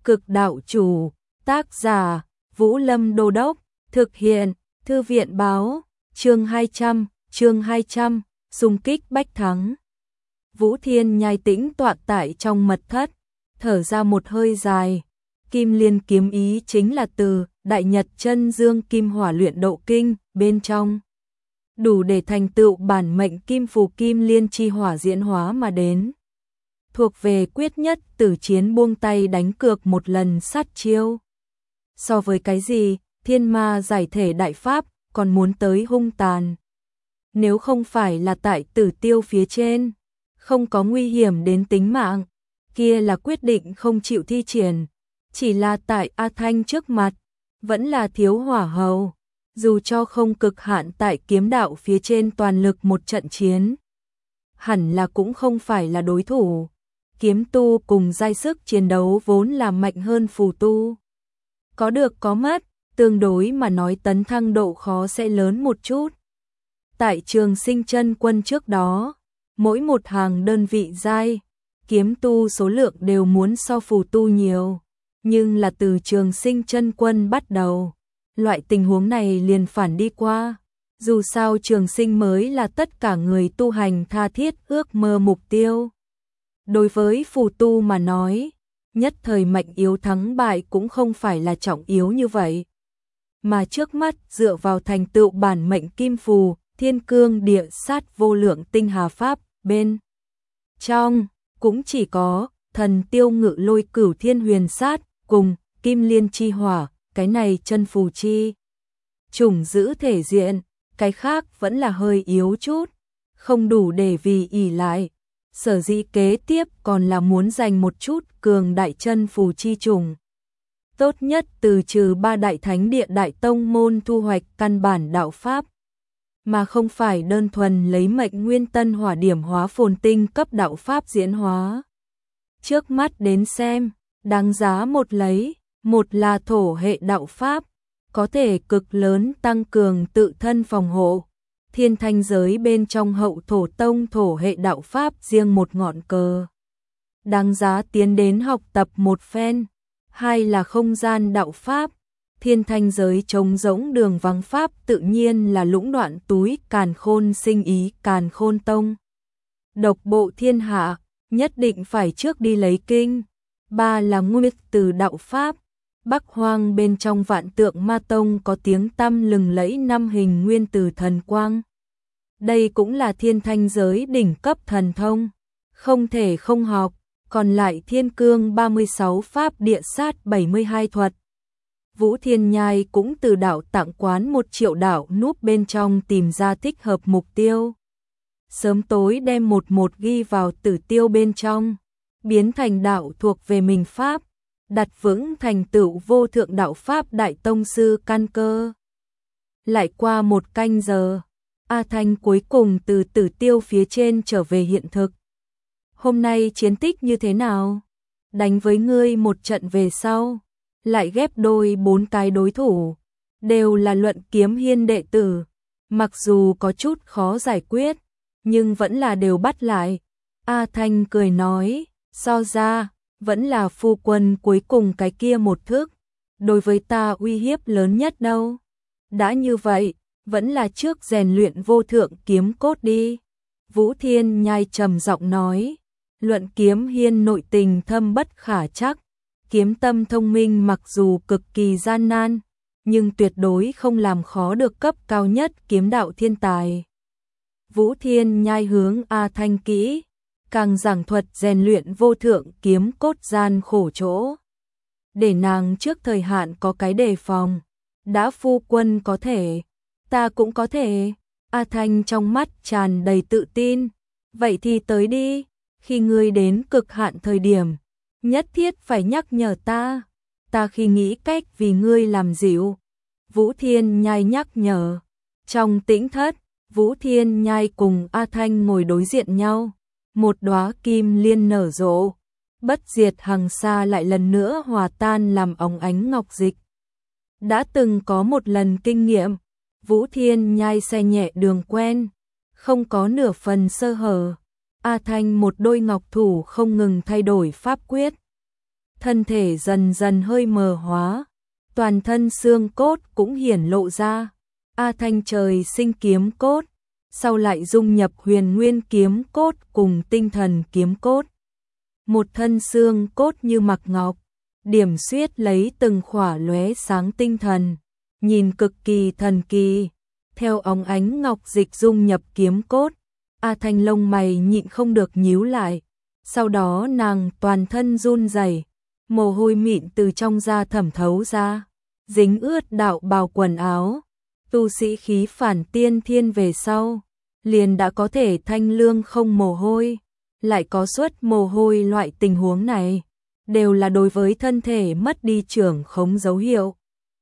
Cực đạo chủ, tác giả, Vũ Lâm Đô Đốc, thực hiện, Thư viện báo, chương 200, xung kích bách thắng. Vũ Thiên Nhai tĩnh tọa tại trong mật thất, thở ra một hơi dài. Kim Liên kiếm ý chính là từ Đại Nhật Chân Dương Kim Hỏa luyện độ kinh bên trong, đủ để thành tựu bản mệnh kim phù Kim Liên chi hỏa diễn hóa mà đến. Thuộc về quyết nhất tử chiến buông tay đánh cược một lần sát chiêu. So với cái gì, thiên ma giải thể đại pháp, còn muốn tới hung tàn. Nếu không phải là tại Tử Tiêu phía trên, không có nguy hiểm đến tính mạng, kia là quyết định không chịu thi triển. Chỉ là tại A Thanh trước mặt, vẫn là thiếu hỏa hầu, dù cho không cực hạn tại kiếm đạo phía trên toàn lực một trận chiến. Hẳn là cũng không phải là đối thủ. Kiếm tu cùng giai sức chiến đấu vốn là mạnh hơn phù tu. Có được có mất, tương đối mà nói tấn thăng độ khó sẽ lớn một chút. Tại Trường Sinh Chân Quân trước đó, mỗi một hàng đơn vị giai, kiếm tu số lượng đều muốn so phù tu nhiều. Nhưng là từ Trường Sinh Chân Quân bắt đầu, loại tình huống này liền phản đi qua. Dù sao Trường Sinh mới là tất cả người tu hành tha thiết ước mơ mục tiêu. Đối với phù tu mà nói, nhất thời mệnh yếu thắng bại cũng không phải là trọng yếu như vậy. Mà trước mắt dựa vào thành tựu bản mệnh kim phù, thiên cương địa sát vô lượng tinh hà pháp, bên trong cũng chỉ có thần tiêu ngự lôi cửu thiên huyền sát, cùng kim liên chi hỏa, cái này chân phù chi chủng giữ thể diện, cái khác vẫn là hơi yếu chút, không đủ để vì ỷ lại. Sở dĩ kế tiếp còn là muốn dành một chút cường đại chân phù chi trùng. Tốt nhất từ trừ ba đại thánh địa đại tông môn thu hoạch căn bản đạo pháp, mà không phải đơn thuần lấy mệnh nguyên tân hỏa điểm hóa phồn tinh cấp đạo pháp diễn hóa. Trước mắt đến xem, đáng giá một lấy, một là thổ hệ đạo pháp, có thể cực lớn tăng cường tự thân phòng hộ. Thiên thanh giới bên trong hậu thổ tông thổ hệ đạo pháp riêng một ngọn cờ. Đáng giá tiến đến học tập một phen. Hai là không gian đạo pháp. Thiên thanh giới trống rỗng đường vắng pháp tự nhiên là lũng đoạn túi càn khôn sinh ý càn khôn tông. Độc bộ thiên hạ, nhất định phải trước đi lấy kinh. Ba là nguyệt từ đạo pháp. Bắc Hoang bên trong Vạn Tượng Ma Tông có tiếng tăm lừng lẫy năm hình nguyên tử thần quang. Đây cũng là thiên thanh giới đỉnh cấp thần thông, không thể không học. Còn lại thiên cương 36 pháp địa sát 72 thuật. Vũ Thiên Nhai cũng từ đạo tặng quán 1 triệu đạo núp bên trong tìm ra thích hợp mục tiêu. Sớm tối đem một ghi vào tử tiêu bên trong, biến thành đạo thuộc về mình pháp, đặt vững thành tựu vô thượng đạo pháp đại tông sư căn cơ. Lại qua 1 canh giờ, A Thanh cuối cùng từ tử tiêu phía trên trở về hiện thực. Hôm nay chiến tích như thế nào? Đánh với ngươi một trận về sau, lại ghép đôi 4 cái đối thủ, đều là Luận Kiếm Hiên đệ tử. Mặc dù có chút khó giải quyết, nhưng vẫn là đều bắt lại. A Thanh cười nói, so ra, vẫn là phu quân cuối cùng cái kia một thức, đối với ta uy hiếp lớn nhất đâu. Đã như vậy, vẫn là trước rèn luyện vô thượng kiếm cốt đi. Vũ Thiên Nhai trầm giọng nói, Luận Kiếm Hiên nội tình thâm bất khả trắc, kiếm tâm thông minh mặc dù cực kỳ gian nan, nhưng tuyệt đối không làm khó được cấp cao nhất kiếm đạo thiên tài. Vũ Thiên Nhai hướng A Thanh kỹ, càng giảng thuật rèn luyện vô thượng kiếm cốt gian khổ chỗ. Để nàng trước thời hạn có cái đề phòng, đã phu quân có thể, ta cũng có thể. A Thanh trong mắt tràn đầy tự tin, vậy thì tới đi, khi ngươi đến cực hạn thời điểm, nhất thiết phải nhắc nhở ta khi nghĩ cách vì ngươi làm dịu. Vũ Thiên Nhai nhắc nhở. Trong tĩnh thất, Vũ Thiên Nhai cùng A Thanh ngồi đối diện nhau, một đóa kim liên nở rộ, bất diệt hằng sa lại lần nữa hòa tan làm óng ánh ngọc dịch. Đã từng có một lần kinh nghiệm, Vũ Thiên Nhai xe nhẹ đường quen, không có nửa phần sơ hở. A Thanh một đôi ngọc thủ không ngừng thay đổi pháp quyết, thân thể dần dần hơi mờ hóa, toàn thân xương cốt cũng hiển lộ ra. A Thanh trời sinh kiếm cốt, sau lại dung nhập huyền nguyên kiếm cốt cùng tinh thần kiếm cốt. Một thân xương cốt như mặc ngọc, điểm xuyết lấy từng khỏa lóe sáng tinh thần, nhìn cực kỳ thần kỳ. Theo óng ánh ngọc dịch dung nhập kiếm cốt, A Thanh lông mày nhịn không được nhíu lại. Sau đó nàng toàn thân run rẩy, mồ hôi mịn từ trong da thẩm thấu ra, dính ướt đạo bào quần áo. Tu sĩ khí phản tiên thiên về sau, liền đã có thể thanh lương không mồ hôi, lại có xuất mồ hôi. Loại tình huống này đều là đối với thân thể mất đi trưởng khống dấu hiệu.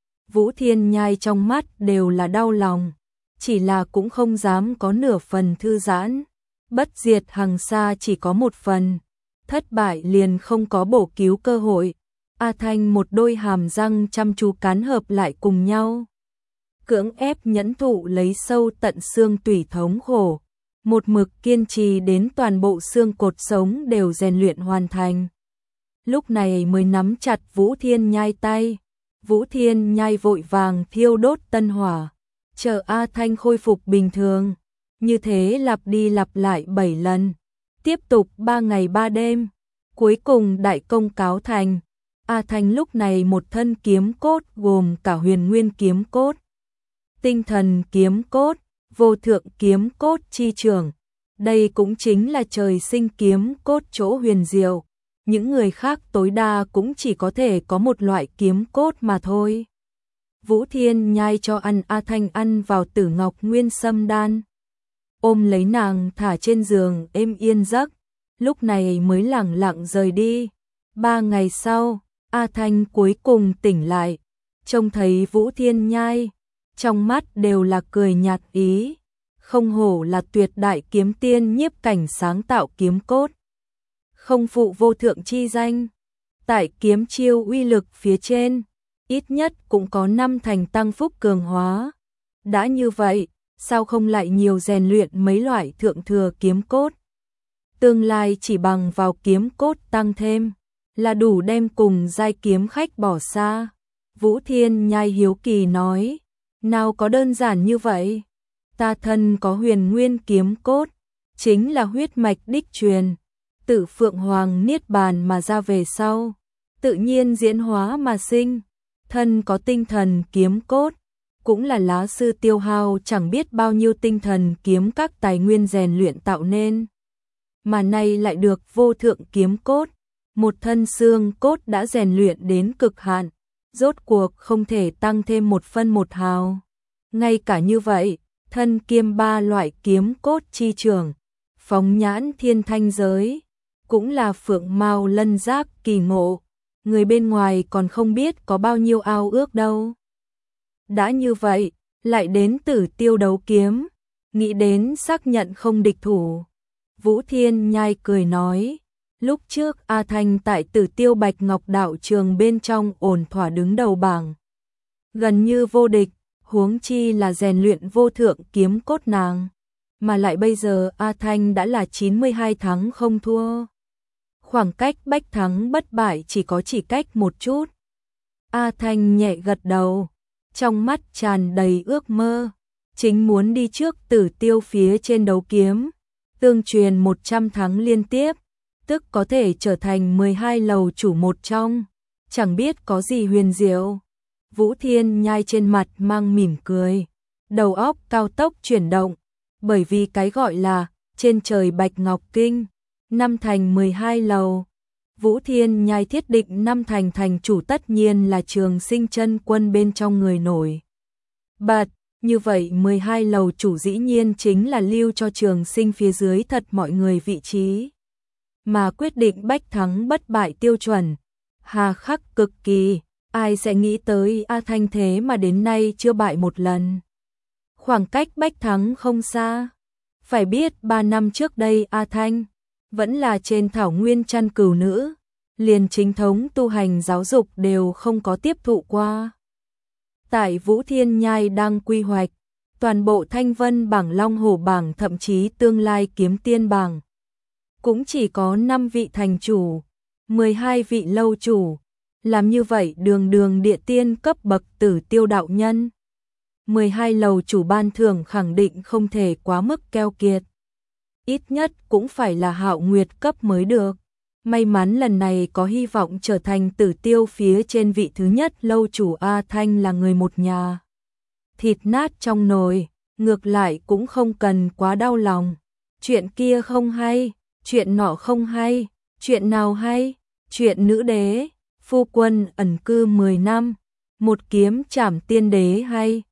Vũ Thiên Nhai trong mắt đều là đau lòng, chỉ là cũng không dám có nửa phần thư giãn. Bất diệt hằng sa chỉ có một phần, thất bại liền không có bổ cứu cơ hội. A Thanh một đôi hàm răng chăm chú cắn hợp lại cùng nhau, cưỡng ép nhẫn thụ lấy sâu tận xương tủy thống khổ, một mực kiên trì đến toàn bộ xương cột sống đều rèn luyện hoàn thành. Lúc này mới nắm chặt Vũ Thiên Nhai tay. Vũ Thiên Nhai vội vàng thiêu đốt tân hỏa, chờ A Thanh khôi phục bình thường. Như thế lặp đi lặp lại 7 lần, tiếp tục 3 ngày 3 đêm, cuối cùng đại công cáo thành. A Thanh lúc này một thân kiếm cốt gồm cả huyền nguyên kiếm cốt, tinh thần kiếm cốt, vô thượng kiếm cốt chi trường. Đây cũng chính là trời sinh kiếm cốt chỗ huyền diệu. Những người khác tối đa cũng chỉ có thể có một loại kiếm cốt mà thôi. Vũ Thiên Nhai cho ăn A Thanh ăn vào Tử Ngọc Nguyên Sâm đan, ôm lấy nàng thả trên giường êm yên giấc, lúc này mới lẳng lặng rời đi. 3 ngày sau, A Thanh cuối cùng tỉnh lại, trông thấy Vũ Thiên Nhai, trong mắt đều là cười nhạt ý, không hổ là tuyệt đại kiếm tiên nhiếp cảnh sáng tạo kiếm cốt, không phụ vô thượng chi danh. Tại kiếm chiêu uy lực phía trên, ít nhất cũng có 5 thành tăng phúc cường hóa. Đã như vậy, sao không lại nhiều rèn luyện mấy loại thượng thừa kiếm cốt? Tương lai chỉ bằng vào kiếm cốt tăng thêm, là đủ đem cùng giai kiếm khách bỏ xa. Vũ Thiên Nhai hiếu kỳ nói, nào có đơn giản như vậy. Ta thân có huyền nguyên kiếm cốt, chính là huyết mạch đích truyền, từ Phượng Hoàng Niết Bàn mà ra về sau, tự nhiên diễn hóa mà sinh. Thân có tinh thần kiếm cốt, cũng là lá sư tiêu hao chẳng biết bao nhiêu tinh thần kiếm các tài nguyên rèn luyện tạo nên. Mà nay lại được vô thượng kiếm cốt, một thân xương cốt đã rèn luyện đến cực hạn, rốt cuộc không thể tăng thêm một phân một hào. Ngay cả như vậy, thân kiêm 3 loại kiếm cốt chi trường, phóng nhãn thiên thanh giới, cũng là phượng mao lân giác kỳ ngộ, người bên ngoài còn không biết có bao nhiêu ao ước đâu. Đã như vậy, lại đến Tử Tiêu đấu kiếm, nghĩ đến xác nhận không địch thủ. Vũ Thiên Nhai cười nói, lúc trước A Thanh tại Tử Tiêu Bạch Ngọc đạo trường bên trong ổn thỏa đứng đầu bảng, gần như vô địch, huống chi là rèn luyện vô thượng kiếm cốt nàng, mà lại bây giờ A Thanh đã là 92 thắng không thua. Khoảng cách bách thắng bất bại chỉ có cách một chút. A Thanh nhẹ gật đầu, trong mắt tràn đầy ước mơ, chính muốn đi trước Tử Tiêu phía trên đấu kiếm, tương truyền 100 thắng liên tiếp, tức có thể trở thành 12 lầu chủ một trong, chẳng biết có gì huyền diệu. Vũ Thiên Nhai trên mặt mang mỉm cười, đầu óc cao tốc chuyển động, bởi vì cái gọi là trên trời Bạch Ngọc Kinh, 5 thành 12 lầu. Vũ Thiên Nhai thiết định 5 thành thành chủ tất nhiên là Trường Sinh chân quân bên trong người nổi bật, như vậy 12 lầu chủ dĩ nhiên chính là lưu cho Trường Sinh phía dưới thật mọi người vị trí, mà quyết định bách thắng bất bại tiêu chuẩn, hà khắc cực kỳ. Ai sẽ nghĩ tới A Thanh thế mà đến nay chưa bại một lần. Khoảng cách bách thắng không xa. Phải biết 3 năm trước đây A Thanh vẫn là trên thảo nguyên chăn cừu nữ, liền chính thống tu hành giáo dục đều không có tiếp thụ qua. Tại Vũ Thiên Nhai đang quy hoạch, toàn bộ Thanh Vân bảng, Long Hổ bảng, thậm chí tương lai Kiếm Tiên bảng, cũng chỉ có 5 vị thành chủ. 12 vị lâu chủ, làm như vậy đường đường địa tiên cấp bậc Tử Tiêu đạo nhân. 12 lầu chủ ban thưởng khẳng định không thể quá mức keo kiệt. Ít nhất cũng phải là Hạo Nguyệt cấp mới được. May mắn lần này có hy vọng trở thành Tử Tiêu phía trên vị thứ nhất lâu chủ A Thanh là người một nhà. Thịt nát trong nồi, ngược lại cũng không cần quá đau lòng. Chuyện kia không hay, chuyện nọ không hay, chuyện nào hay? Chuyện nữ đế, phu quân ẩn cư 10 năm, một kiếm trảm tiên đế hay?